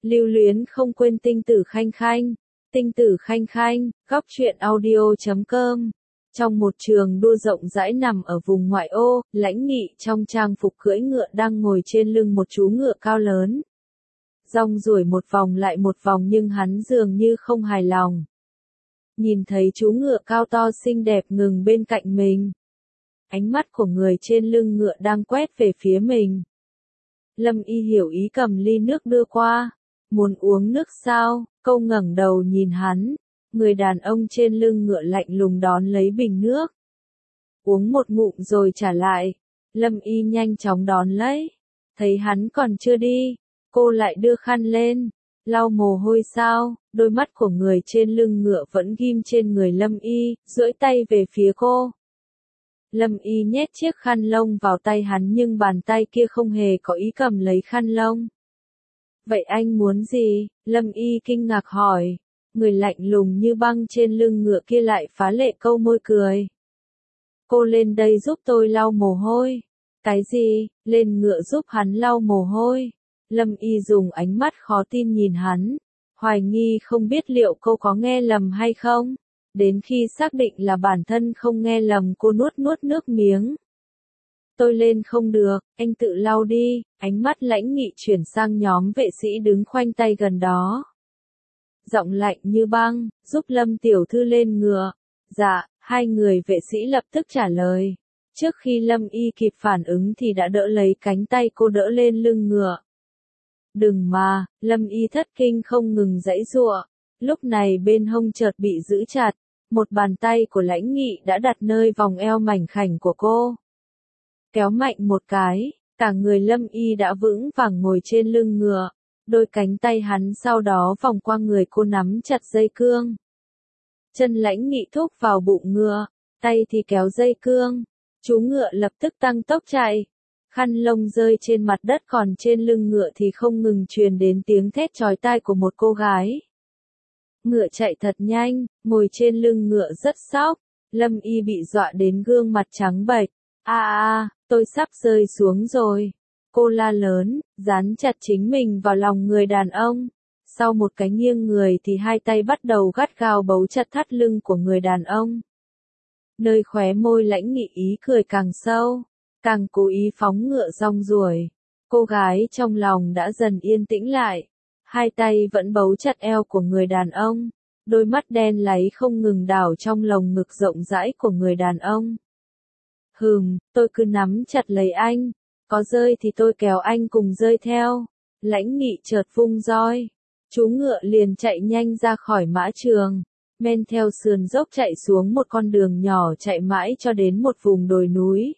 Lưu luyến không quên tinh tử khanh khanh. Tinh tử khanh khanh, góc truyện audio.com. Trong một trường đua rộng rãi nằm ở vùng ngoại ô, Lãnh Nghị trong trang phục cưỡi ngựa đang ngồi trên lưng một chú ngựa cao lớn. Rong ruổi một vòng lại một vòng nhưng hắn dường như không hài lòng. Nhìn thấy chú ngựa cao to xinh đẹp ngừng bên cạnh mình. Ánh mắt của người trên lưng ngựa đang quét về phía mình. Lâm Y hiểu ý cầm ly nước đưa qua. Muốn uống nước sao? Câu ngẩng đầu nhìn hắn. Người đàn ông trên lưng ngựa lạnh lùng đón lấy bình nước. Uống một ngụm rồi trả lại. Lâm Y nhanh chóng đón lấy. Thấy hắn còn chưa đi, cô lại đưa khăn lên. Lau mồ hôi sao? Đôi mắt của người trên lưng ngựa vẫn ghim trên người Lâm Y, duỗi tay về phía cô. Lâm Y nhét chiếc khăn lông vào tay hắn nhưng bàn tay kia không hề có ý cầm lấy khăn lông. Vậy anh muốn gì? Lâm Y kinh ngạc hỏi. Người lạnh lùng như băng trên lưng ngựa kia lại phá lệ câu môi cười. Cô lên đây giúp tôi lau mồ hôi. Cái gì? Lên ngựa giúp hắn lau mồ hôi. Lâm Y dùng ánh mắt khó tin nhìn hắn. Hoài nghi không biết liệu cô có nghe lầm hay không. Đến khi xác định là bản thân không nghe lầm cô nuốt nước miếng. Tôi lên không được, anh tự lau đi. Ánh mắt Lãnh Nghị chuyển sang nhóm vệ sĩ đứng khoanh tay gần đó. Giọng lạnh như băng, giúp Lâm tiểu thư lên ngựa. Dạ, hai người vệ sĩ lập tức trả lời. Trước khi Lâm Y kịp phản ứng thì đã đỡ lấy cánh tay cô đỡ lên lưng ngựa. Đừng mà, Lâm Y thất kinh không ngừng giãy giụa. Lúc này bên hông chợt bị giữ chặt. Một bàn tay của Lãnh Nghị đã đặt nơi vòng eo mảnh khảnh của cô. Kéo mạnh một cái, cả người Lâm Y đã vững vàng ngồi trên lưng ngựa. Đôi cánh tay hắn sau đó vòng qua người cô nắm chặt dây cương. Chân Lãnh Nghị thúc vào bụng ngựa, tay thì kéo dây cương. Chú ngựa lập tức tăng tốc chạy. Khăn lông rơi trên mặt đất còn trên lưng ngựa thì không ngừng truyền đến tiếng thét chói tai của một cô gái. Ngựa chạy thật nhanh, ngồi trên lưng ngựa rất sóc. Lâm Y bị dọa đến gương mặt trắng bệch. Tôi sắp rơi xuống rồi. Cô la lớn, dán chặt chính mình vào lòng người đàn ông. Sau một cái nghiêng người thì hai tay bắt đầu gắt gao bấu chặt thắt lưng của người đàn ông. Nơi khóe môi Lãnh Nghị ý cười càng sâu, càng cố ý phóng ngựa rong ruổi. Cô gái trong lòng đã dần yên tĩnh lại. Hai tay vẫn bấu chặt eo của người đàn ông. Đôi mắt đen láy không ngừng đảo trong lồng ngực rộng rãi của người đàn ông. Tôi cứ nắm chặt lấy anh. Có rơi thì tôi kéo anh cùng rơi theo. Lãnh Nghị chợt vung roi. Chú ngựa liền chạy nhanh ra khỏi mã trường. Men theo sườn dốc chạy xuống một con đường nhỏ chạy mãi cho đến một vùng đồi núi.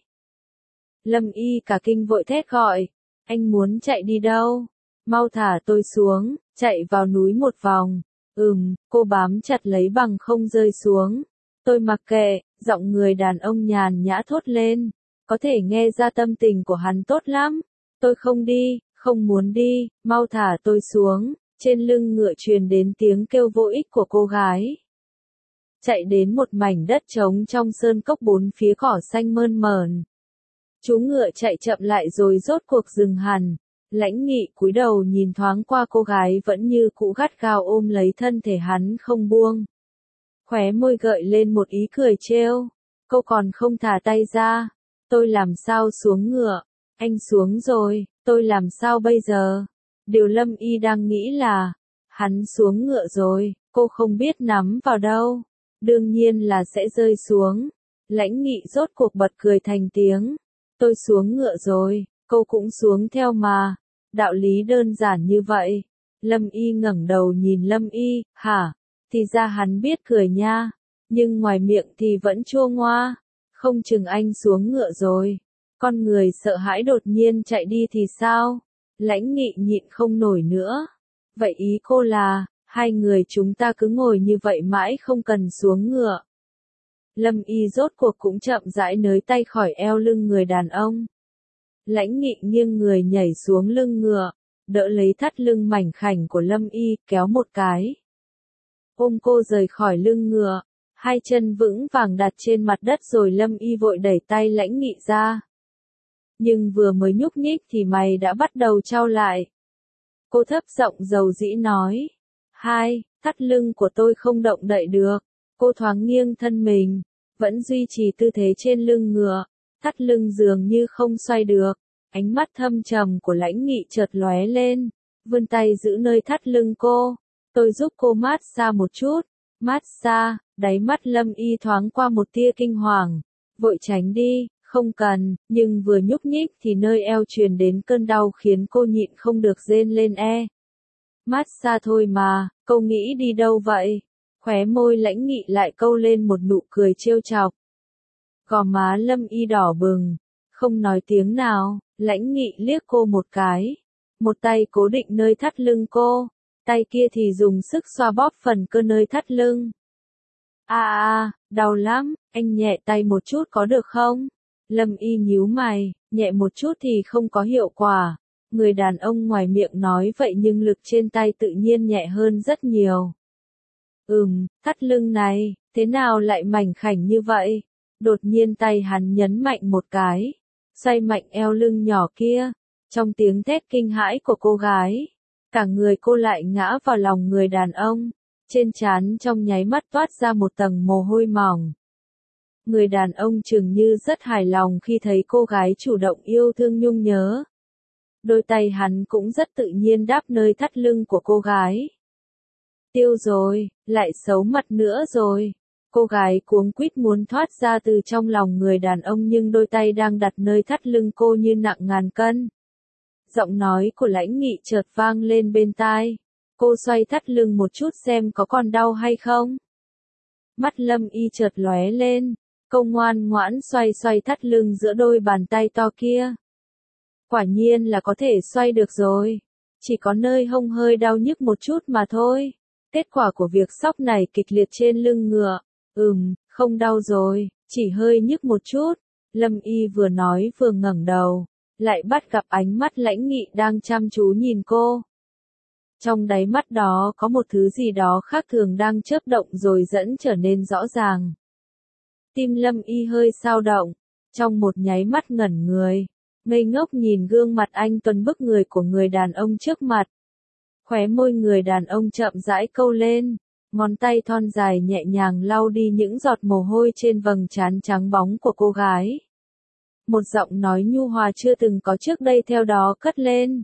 Lâm Y cả kinh vội thét gọi. Anh muốn chạy đi đâu? Mau thả tôi xuống, chạy vào núi một vòng. Cô bám chặt lấy bằng không rơi xuống. Tôi mặc kệ, giọng người đàn ông nhàn nhã thốt lên. Có thể nghe ra tâm tình của hắn tốt lắm. Tôi không đi, không muốn đi, mau thả tôi xuống. Trên lưng ngựa truyền đến tiếng kêu vô ích của cô gái. Chạy đến một mảnh đất trống trong sơn cốc bốn phía cỏ xanh mơn mởn. Chú ngựa chạy chậm lại rồi rốt cuộc dừng hẳn. Lãnh Nghị cúi đầu nhìn thoáng qua cô gái vẫn như cũ gắt gao ôm lấy thân thể hắn không buông. Khóe môi gợi lên một ý cười trêu. Cô còn không thả tay ra. Tôi làm sao xuống ngựa? Anh xuống rồi, tôi làm sao bây giờ? Điều Lâm Y đang nghĩ là, hắn xuống ngựa rồi, cô không biết nắm vào đâu. Đương nhiên là sẽ rơi xuống. Lãnh Nghị rốt cuộc bật cười thành tiếng. Tôi xuống ngựa rồi, cô cũng xuống theo mà. Đạo lý đơn giản như vậy. Lâm Y ngẩng đầu nhìn Lâm Y, hả? Thì ra hắn biết cười nha. Nhưng ngoài miệng thì vẫn chua ngoa. Không chừng anh xuống ngựa rồi. Con người sợ hãi đột nhiên chạy đi thì sao? Lãnh Nghị nhịn không nổi nữa. Vậy ý cô là, hai người chúng ta cứ ngồi như vậy mãi không cần xuống ngựa. Lâm Y rốt cuộc cũng chậm rãi nới tay khỏi eo lưng người đàn ông. Lãnh Nghị nghiêng người nhảy xuống lưng ngựa, đỡ lấy thắt lưng mảnh khảnh của Lâm Y, kéo một cái. Ôm cô rời khỏi lưng ngựa, hai chân vững vàng đặt trên mặt đất rồi Lâm Y vội đẩy tay Lãnh Nghị ra. Nhưng vừa mới nhúc nhích thì mày đã bắt đầu chau lại. Cô thấp giọng dầu dĩ nói. Hai, thắt lưng của tôi không động đậy được. Cô thoáng nghiêng thân mình, vẫn duy trì tư thế trên lưng ngựa, thắt lưng dường như không xoay được. Ánh mắt thâm trầm của Lãnh Nghị chợt lóe lên, vươn tay giữ nơi thắt lưng cô. Tôi giúp cô mát xa một chút. Mát xa, đáy mắt Lâm Y thoáng qua một tia kinh hoàng. Vội tránh đi, không cần, nhưng vừa nhúc nhích thì nơi eo truyền đến cơn đau khiến cô nhịn không được rên lên Mát xa thôi mà, cô nghĩ đi đâu vậy? Khóe môi Lãnh Nghị lại câu lên một nụ cười trêu chọc. Gò má Lâm Y đỏ bừng, không nói tiếng nào, Lãnh Nghị liếc cô một cái. Một tay cố định nơi thắt lưng cô, tay kia thì dùng sức xoa bóp phần cơ nơi thắt lưng. Đau lắm, anh nhẹ tay một chút có được không? Lâm Y nhíu mày, nhẹ một chút thì không có hiệu quả. Người đàn ông ngoài miệng nói vậy nhưng lực trên tay tự nhiên nhẹ hơn rất nhiều. Thắt lưng này, thế nào lại mảnh khảnh như vậy? Đột nhiên tay hắn nhấn mạnh một cái, xoay mạnh eo lưng nhỏ kia. Trong tiếng thét kinh hãi của cô gái, cả người cô lại ngã vào lòng người đàn ông. Trên trán trong nháy mắt toát ra một tầng mồ hôi mỏng. Người đàn ông chừng như rất hài lòng khi thấy cô gái chủ động yêu thương nhung nhớ. Đôi tay hắn cũng rất tự nhiên đáp nơi thắt lưng của cô gái. Tiêu rồi, lại xấu mặt nữa rồi. Cô gái cuống quýt muốn thoát ra từ trong lòng người đàn ông nhưng đôi tay đang đặt nơi thắt lưng cô như nặng ngàn cân. Giọng nói của Lãnh Nghị chợt vang lên bên tai. Cô xoay thắt lưng một chút xem có còn đau hay không. Mắt Lâm Y chợt lóe lên, cô ngoan ngoãn xoay thắt lưng giữa đôi bàn tay to kia. Quả nhiên là có thể xoay được rồi. Chỉ có nơi hông hơi đau nhức một chút mà thôi. Kết quả của việc xóc này kịch liệt trên lưng ngựa. Không đau rồi, chỉ hơi nhức một chút. Lâm Y vừa nói vừa ngẩng đầu, lại bắt gặp ánh mắt Lãnh Nghị đang chăm chú nhìn cô. Trong đáy mắt đó có một thứ gì đó khác thường đang chớp động rồi dẫn trở nên rõ ràng. Tim Lâm Y hơi xao động, trong một nháy mắt ngẩn người, ngây ngốc nhìn gương mặt anh tuấn bức người của người đàn ông trước mặt. Khóe môi người đàn ông chậm rãi câu lên, ngón tay thon dài nhẹ nhàng lau đi những giọt mồ hôi trên vầng trán trắng bóng của cô gái. Một giọng nói nhu hòa chưa từng có trước đây theo đó cất lên.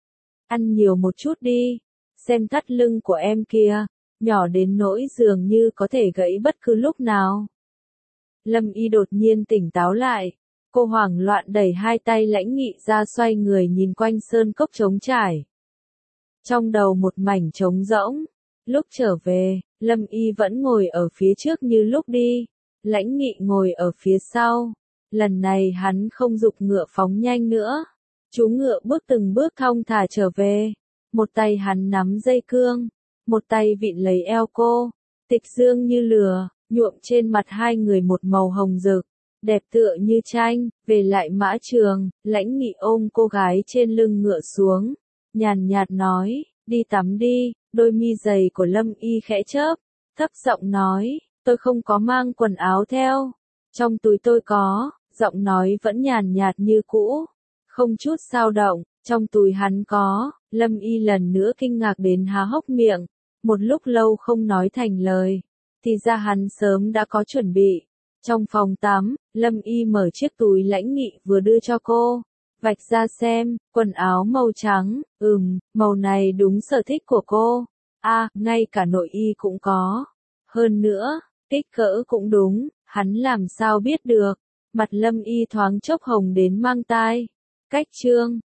Ăn nhiều một chút đi, xem thắt lưng của em kìa, nhỏ đến nỗi dường như có thể gãy bất cứ lúc nào. Lâm Y đột nhiên tỉnh táo lại, cô hoảng loạn đẩy hai tay Lãnh Nghị ra xoay người nhìn quanh sơn cốc trống trải. Trong đầu một mảnh trống rỗng, lúc trở về, Lâm Y vẫn ngồi ở phía trước như lúc đi, Lãnh Nghị ngồi ở phía sau. Lần này hắn không giục ngựa phóng nhanh nữa. Chú ngựa bước từng bước thong thả trở về. Một tay hắn nắm dây cương, một tay vịn lấy eo cô. Tịch dương như lửa, nhuộm trên mặt hai người một màu hồng rực, đẹp tựa như tranh. Về lại mã trường, Lãnh Nghị ôm cô gái trên lưng ngựa xuống, nhàn nhạt nói, đi tắm đi. Đôi mi dày của Lâm Y khẽ chớp, thấp giọng nói, tôi không có mang quần áo theo. Trong túi tôi có. Giọng nói vẫn nhàn nhạt như cũ, không chút xao động. Trong túi hắn có. Lâm Y lần nữa kinh ngạc đến há hốc miệng, một lúc lâu không nói thành lời. Thì ra hắn sớm đã có chuẩn bị. Trong phòng tắm, Lâm Y mở chiếc túi Lãnh Nghị vừa đưa cho cô, vạch ra xem, quần áo màu trắng. Màu này đúng sở thích của cô. Ngay cả nội y cũng có. Hơn nữa, kích cỡ cũng đúng. Hắn làm sao biết được? Mặt Lâm Y thoáng chốc hồng đến mang tai. Cách chương